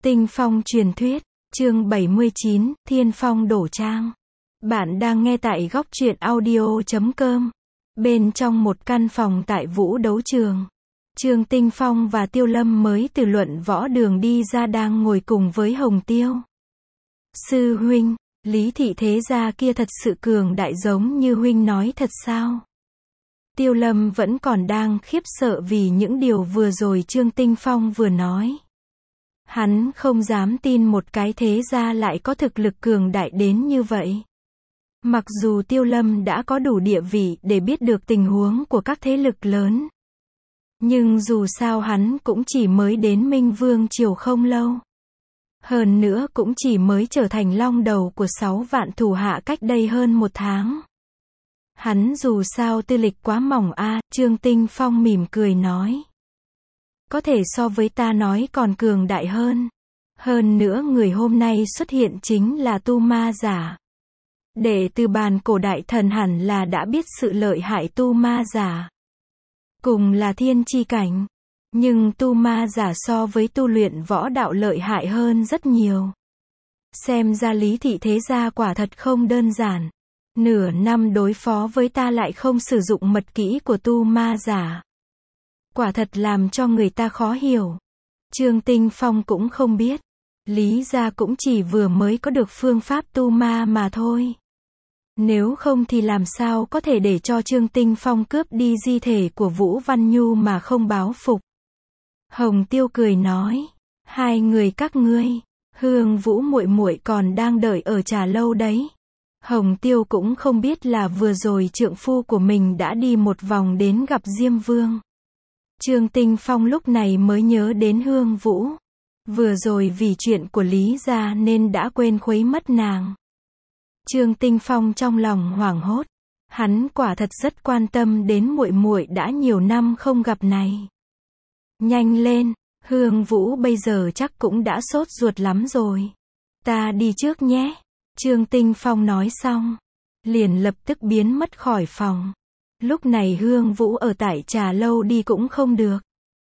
Tinh Phong truyền thuyết, chương 79, Thiên Phong đổ trang. Bạn đang nghe tại góc truyện audio.com. Bên trong một căn phòng tại Vũ Đấu Trường, Trương Tinh Phong và Tiêu Lâm mới từ luận võ đường đi ra đang ngồi cùng với Hồng Tiêu. Sư huynh, Lý thị thế gia kia thật sự cường đại giống như huynh nói thật sao? Tiêu Lâm vẫn còn đang khiếp sợ vì những điều vừa rồi Trương Tinh Phong vừa nói. Hắn không dám tin một cái thế gia lại có thực lực cường đại đến như vậy. Mặc dù Tiêu Lâm đã có đủ địa vị để biết được tình huống của các thế lực lớn, nhưng dù sao hắn cũng chỉ mới đến Minh Vương Triều không lâu. Hơn nữa cũng chỉ mới trở thành long đầu của 6 vạn thủ hạ cách đây hơn 1 tháng. Hắn dù sao tư lịch quá mỏng a. Trương Tinh Phong mỉm cười nói. Có thể so với ta nói còn cường đại hơn. Hơn nữa người hôm nay xuất hiện chính là tu ma giả. Đệ từ bàn cổ đại thần hẳn là đã biết sự lợi hại tu ma giả. Cùng là thiên chi cảnh. Nhưng tu ma giả so với tu luyện võ đạo lợi hại hơn rất nhiều. Xem ra Lý thị thế gia quả thật không đơn giản. Nửa năm đối phó với ta lại không sử dụng mật kỹ của tu ma giả. Quả thật làm cho người ta khó hiểu. Trương Tinh Phong cũng không biết. Lý gia cũng chỉ vừa mới có được phương pháp tu ma mà thôi. Nếu không thì làm sao có thể để cho Trương Tinh Phong cướp đi di thể của Vũ Văn Nhu mà không báo phục. Hồng Tiêu cười nói. Hai người các ngươi, Hương Vũ muội muội còn đang đợi ở trà lâu đấy. Hồng Tiêu cũng không biết là vừa rồi trượng phu của mình đã đi một vòng đến gặp Diêm Vương. Trương Tinh Phong lúc này mới nhớ đến Hương Vũ. Vừa rồi vì chuyện của Lý gia nên đã quên khuấy mất nàng. Trương Tinh Phong trong lòng hoảng hốt. Hắn quả thật rất quan tâm đến muội muội đã nhiều năm không gặp này. Nhanh lên, Hương Vũ bây giờ chắc cũng đã sốt ruột lắm rồi. Ta đi trước nhé. Trương Tinh Phong nói xong, liền lập tức biến mất khỏi phòng. Lúc này Hương Vũ ở tại trà lâu đi cũng không được.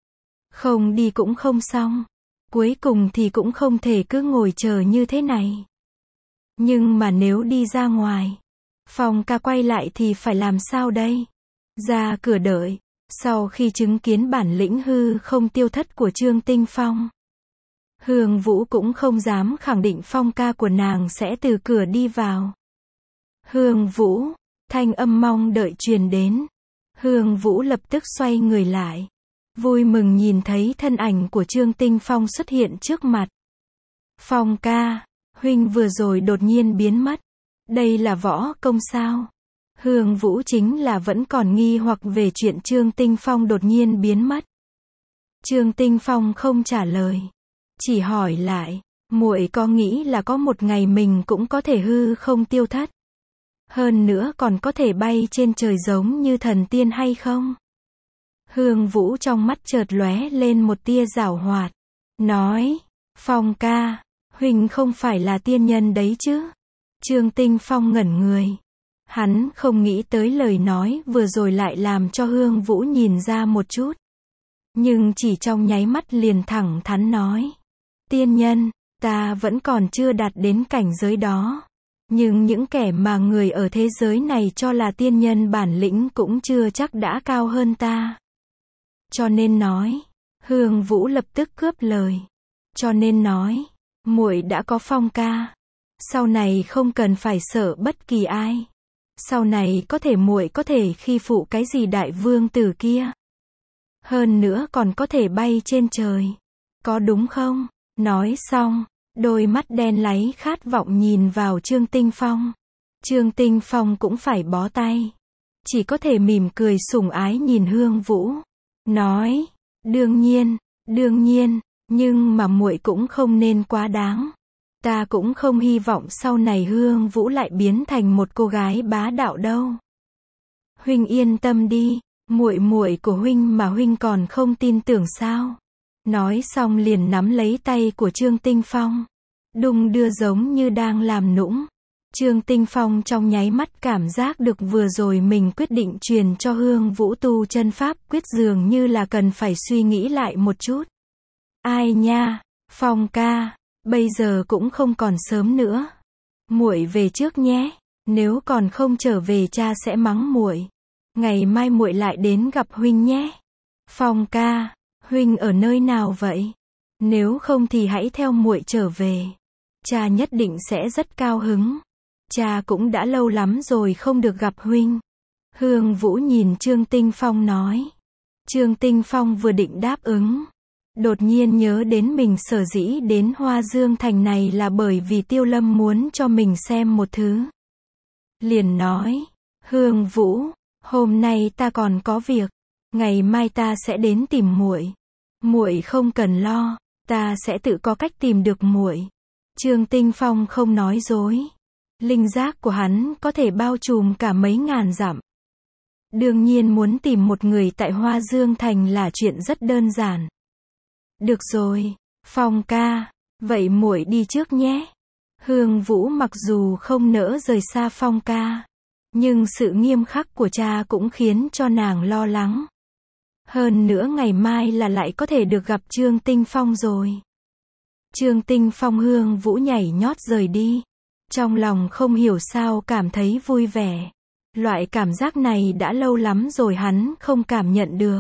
Không đi cũng không xong. Cuối cùng thì cũng không thể cứ ngồi chờ như thế này. Nhưng mà nếu đi ra ngoài, Phong ca quay lại thì phải làm sao đây? Ra cửa đợi. Sau khi chứng kiến bản lĩnh hư không tiêu thất của Trương Tinh Phong, Hương Vũ cũng không dám khẳng định Phong ca của nàng sẽ từ cửa đi vào. Hương Vũ, thanh âm mong đợi truyền đến. Hương Vũ lập tức xoay người lại. Vui mừng nhìn thấy thân ảnh của Trương Tinh Phong xuất hiện trước mặt. Phong ca, huynh vừa rồi đột nhiên biến mất. Đây là võ công sao? Hương Vũ chính là vẫn còn nghi hoặc về chuyện Trương Tinh Phong đột nhiên biến mất. Trương Tinh Phong không trả lời. Chỉ hỏi lại, muội có nghĩ là có một ngày mình cũng có thể hư không tiêu thất? Hơn nữa còn có thể bay trên trời giống như thần tiên hay không? Hương Vũ trong mắt chợt lóe lên một tia giảo hoạt. Nói, Phong ca, huynh không phải là tiên nhân đấy chứ? Trương Tinh Phong ngẩn người. Hắn không nghĩ tới lời nói vừa rồi lại làm cho Hương Vũ nhìn ra một chút. Nhưng chỉ trong nháy mắt liền thẳng thắn nói. Tiên nhân, ta vẫn còn chưa đạt đến cảnh giới đó. Nhưng những kẻ mà người ở thế giới này cho là tiên nhân bản lĩnh cũng chưa chắc đã cao hơn ta. Cho nên nói, Hương Vũ lập tức cướp lời. Cho nên nói, muội đã có Phong ca. Sau này không cần phải sợ bất kỳ ai. Sau này muội có thể khi phụ cái gì đại vương tử kia. Hơn nữa còn có thể bay trên trời. Có đúng không? Nói xong, đôi mắt đen láy khát vọng nhìn vào Trương Tinh Phong. Trương Tinh Phong cũng phải bó tay. Chỉ có thể mỉm cười sủng ái nhìn Hương Vũ. Nói, đương nhiên, nhưng mà muội cũng không nên quá đáng. Ta cũng không hy vọng sau này Hương Vũ lại biến thành một cô gái bá đạo đâu. Huynh yên tâm đi, muội muội của huynh mà huynh còn không tin tưởng sao? Nói xong liền nắm lấy tay của Trương Tinh Phong, đung đưa giống như đang làm nũng. Trương Tinh Phong trong nháy mắt cảm giác được vừa rồi mình quyết định truyền cho Hương Vũ tu chân pháp quyết dường như là cần phải suy nghĩ lại một chút. Ai nha, Phong ca, bây giờ cũng không còn sớm nữa. Muội về trước nhé, nếu còn không trở về cha sẽ mắng muội. Ngày mai muội lại đến gặp huynh nhé. Phong ca, huynh ở nơi nào vậy? Nếu không thì hãy theo muội trở về. Cha nhất định sẽ rất cao hứng. Cha cũng đã lâu lắm rồi không được gặp huynh. Hương Vũ nhìn Trương Tinh Phong nói. Trương Tinh Phong vừa định đáp ứng. Đột nhiên nhớ đến mình sở dĩ đến Hoa Dương Thành này là bởi vì Tiêu Lâm muốn cho mình xem một thứ. Liền nói, Hương Vũ, hôm nay ta còn có việc, ngày mai ta sẽ đến tìm muội. Muội không cần lo, ta sẽ tự có cách tìm được muội. Trương Tinh Phong không nói dối. Linh giác của hắn có thể bao trùm cả mấy ngàn dặm. Đương nhiên muốn tìm một người tại Hoa Dương Thành là chuyện rất đơn giản. Được rồi, Phong ca, vậy muội đi trước nhé. Hương Vũ mặc dù không nỡ rời xa Phong ca, nhưng sự nghiêm khắc của cha cũng khiến cho nàng lo lắng. Hơn nữa ngày mai là lại có thể được gặp Trương Tinh Phong rồi. Trương Tinh Phong Hương Vũ nhảy nhót rời đi. Trong lòng không hiểu sao cảm thấy vui vẻ. Loại cảm giác này đã lâu lắm rồi hắn không cảm nhận được.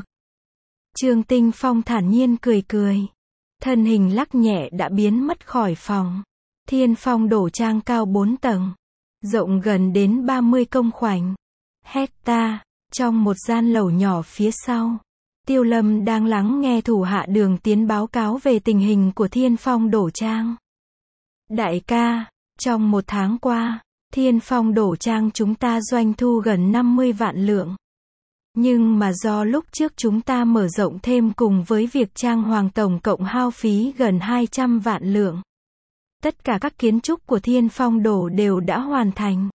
Trương Tinh Phong thản nhiên cười cười. Thân hình lắc nhẹ đã biến mất khỏi phòng. Thiên Phong Đổ Trang cao 4 tầng. Rộng gần đến 30 công khoảnh. Hecta. Trong một gian lầu nhỏ phía sau. Tiêu Lâm đang lắng nghe thủ hạ Đường Tiến báo cáo về tình hình của Thiên Phong Đổ Trang. Đại ca, trong một tháng qua, Thiên Phong Đổ Trang chúng ta doanh thu gần 50 vạn lượng. Nhưng mà do lúc trước chúng ta mở rộng thêm cùng với việc trang hoàng tổng cộng hao phí gần 200 vạn lượng. Tất cả các kiến trúc của Thiên Phong Đổ đều đã hoàn thành.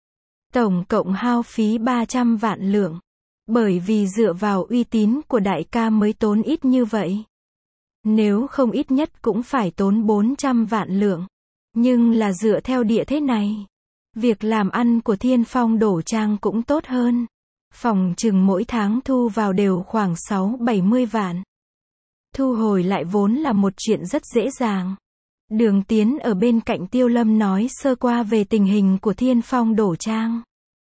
Tổng cộng hao phí 300 vạn lượng. Bởi vì dựa vào uy tín của đại ca mới tốn ít như vậy. Nếu không ít nhất cũng phải tốn 400 vạn lượng. Nhưng là dựa theo địa thế này. Việc làm ăn của Thiên Phong Đổ Trang cũng tốt hơn. Phòng chừng mỗi tháng thu vào đều khoảng 6-70 vạn. Thu hồi lại vốn là một chuyện rất dễ dàng. Đường Tiến ở bên cạnh Tiêu Lâm nói sơ qua về tình hình của Thiên Phong Đổ Trang.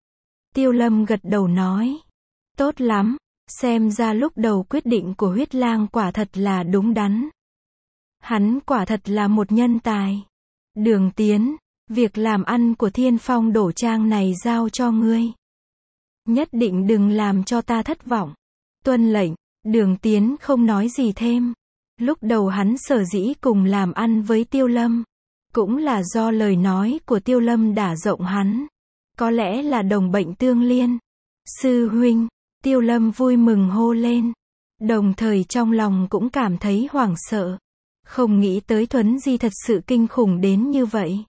Tiêu Lâm gật đầu nói. Tốt lắm, xem ra lúc đầu quyết định của Huyết Lang quả thật là đúng đắn. Hắn quả thật là một nhân tài. Đường Tiến, việc làm ăn của Thiên Phong Đổ Trang này giao cho ngươi. Nhất định đừng làm cho ta thất vọng. Tuân lệnh, Đường Tiến không nói gì thêm. Lúc đầu hắn sở dĩ cùng làm ăn với Tiêu Lâm. Cũng là do lời nói của Tiêu Lâm đả rộng hắn. Có lẽ là đồng bệnh tương liên. Sư huynh, Tiêu Lâm vui mừng hô lên. Đồng thời trong lòng cũng cảm thấy hoảng sợ. Không nghĩ tới Thuấn Di thật sự kinh khủng đến như vậy.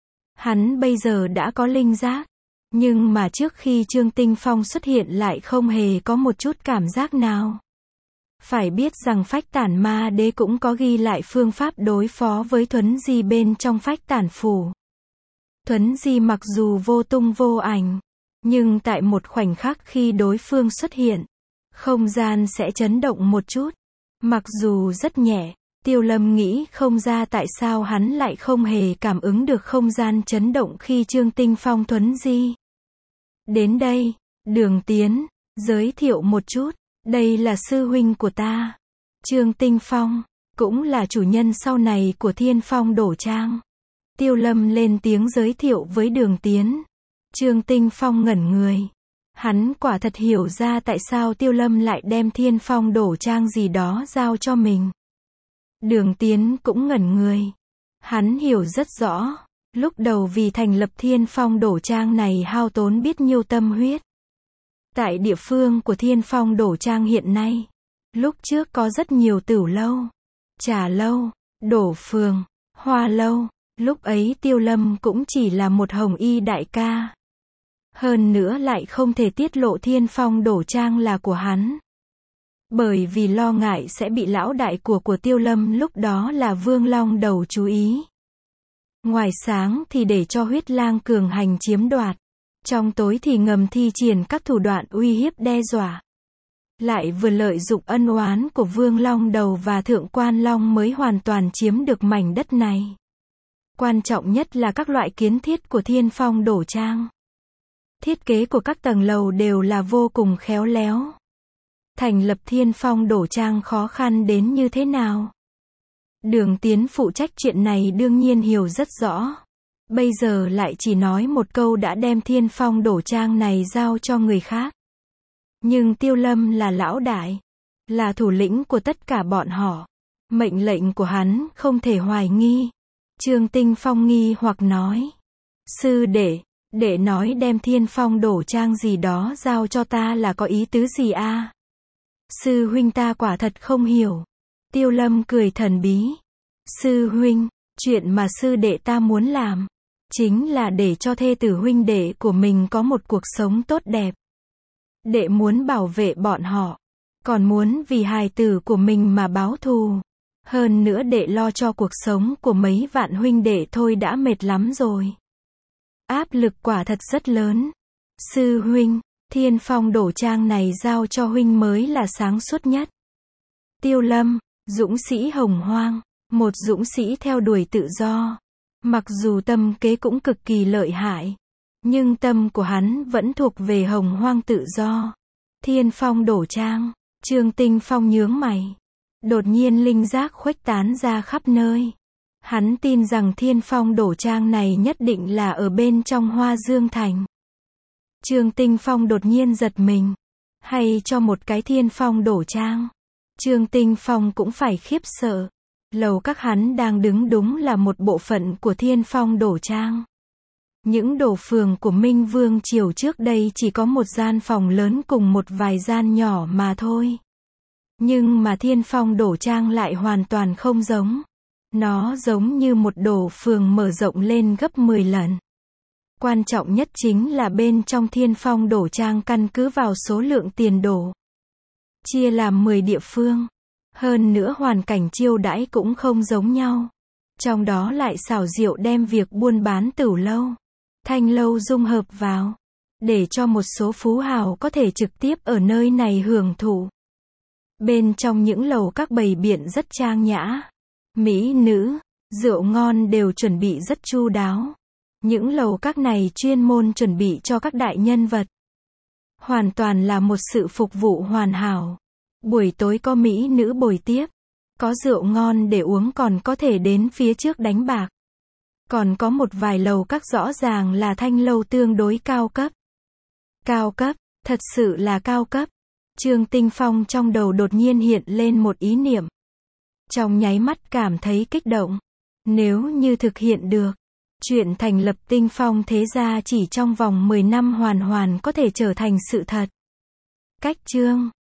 Hắn bây giờ đã có linh giác. Nhưng mà trước khi Trương Tinh Phong xuất hiện lại không hề có một chút cảm giác nào. Phải biết rằng Phách Tản Ma Đế cũng có ghi lại phương pháp đối phó với Thuấn Di bên trong Phách Tản Phủ. Thuấn Di mặc dù vô tung vô ảnh, nhưng tại một khoảnh khắc khi đối phương xuất hiện, không gian sẽ chấn động một chút. Mặc dù rất nhẹ, Tiêu Lâm nghĩ không ra tại sao hắn lại không hề cảm ứng được không gian chấn động khi Trương Tinh Phong Thuấn Di. Đến đây, Đường Tiến, giới thiệu một chút, đây là sư huynh của ta. Trương Tinh Phong, cũng là chủ nhân sau này của Thiên Phong Đổ Trang. Tiêu Lâm lên tiếng giới thiệu với Đường Tiến. Trương Tinh Phong ngẩn người. Hắn quả thật hiểu ra tại sao Tiêu Lâm lại đem Thiên Phong Đổ Trang gì đó giao cho mình. Đường Tiến cũng ngẩn người. Hắn hiểu rất rõ. Lúc đầu vì thành lập Thiên Phong Đổ Trang này hao tốn biết nhiêu tâm huyết. Tại địa phương của Thiên Phong Đổ Trang hiện nay, lúc trước có rất nhiều tửu lâu, trà lâu, đổ phường, hoa lâu. Lúc ấy Tiêu Lâm cũng chỉ là một hồng y đại ca. Hơn nữa lại không thể tiết lộ Thiên Phong Đổ Trang là của hắn. Bởi vì lo ngại sẽ bị lão đại của Tiêu Lâm lúc đó là Vương Long Đầu chú ý. Ngoài sáng thì để cho Huyết Lang cường hành chiếm đoạt. Trong tối thì ngầm thi triển các thủ đoạn uy hiếp đe dọa. lại vừa lợi dụng ân oán của Vương Long Đầu và Thượng Quan Long mới hoàn toàn chiếm được mảnh đất này. Quan trọng nhất là các loại kiến thiết của Thiên Phong Đổ Trang. Thiết kế của các tầng lầu đều là vô cùng khéo léo. Thành lập Thiên Phong Đổ Trang khó khăn đến như thế nào? Đường Tiến phụ trách chuyện này đương nhiên hiểu rất rõ. Bây giờ lại chỉ nói một câu đã đem Thiên Phong Đổ Trang này giao cho người khác. Nhưng Tiêu Lâm là lão đại, là thủ lĩnh của tất cả bọn họ. Mệnh lệnh của hắn không thể hoài nghi. Trương Tinh Phong nghi hoặc nói. Sư đệ nói đem Thiên Phong Đổ Trang gì đó giao cho ta là có ý tứ gì a? Sư huynh ta quả thật không hiểu. Tiêu Lâm cười thần bí. Sư huynh, chuyện mà sư đệ ta muốn làm, chính là để cho thê tử huynh đệ của mình có một cuộc sống tốt đẹp. Đệ muốn bảo vệ bọn họ, còn muốn vì hài tử của mình mà báo thù. Hơn nữa đệ lo cho cuộc sống của mấy vạn huynh đệ thôi đã mệt lắm rồi. Áp lực quả thật rất lớn. Sư huynh, Thiên Phong Đổ Trang này giao cho huynh mới là sáng suốt nhất. Tiêu Lâm, dũng sĩ Hồng Hoang, một dũng sĩ theo đuổi tự do. Mặc dù tâm kế cũng cực kỳ lợi hại, nhưng tâm của hắn vẫn thuộc về Hồng Hoang tự do. Thiên Phong Đổ Trang, Trương Tinh Phong nhướng mày. Đột nhiên linh giác khuếch tán ra khắp nơi. Hắn tin rằng Thiên Phong Đổ Trang này nhất định là ở bên trong Hoa Dương Thành. Trương Tinh Phong đột nhiên giật mình. Hay cho một cái Thiên Phong Đổ Trang. Trương Tinh Phong cũng phải khiếp sợ. Lầu các hắn đang đứng đúng là một bộ phận của Thiên Phong Đổ Trang. Những đổ phường của Minh Vương Triều trước đây chỉ có một gian phòng lớn cùng một vài gian nhỏ mà thôi. Nhưng mà Thiên Phong Đổ Trang lại hoàn toàn không giống. Nó giống như một đổ phường mở rộng lên gấp 10 lần. Quan trọng nhất chính là bên trong Thiên Phong Đổ Trang căn cứ vào số lượng tiền đổ. Chia làm 10 địa phương. Hơn nữa hoàn cảnh chiêu đãi cũng không giống nhau. Trong đó lại xảo diệu đem việc buôn bán tửu lâu, thanh lâu dung hợp vào. Để cho một số phú hào có thể trực tiếp ở nơi này hưởng thụ. Bên trong những lầu các bày biện rất trang nhã. Mỹ nữ, rượu ngon đều chuẩn bị rất chu đáo. Những lầu các này chuyên môn chuẩn bị cho các đại nhân vật. Hoàn toàn là một sự phục vụ hoàn hảo. Buổi tối có mỹ nữ bồi tiếp. Có rượu ngon để uống còn có thể đến phía trước đánh bạc. Còn có một vài lầu các rõ ràng là thanh lâu tương đối cao cấp. Cao cấp, thật sự là cao cấp. Trương Tinh Phong trong đầu đột nhiên hiện lên một ý niệm. Trong nháy mắt cảm thấy kích động. Nếu như thực hiện được, chuyện thành lập Tinh Phong thế gia chỉ trong vòng 10 năm hoàn hoàn có thể trở thành sự thật. Cách chương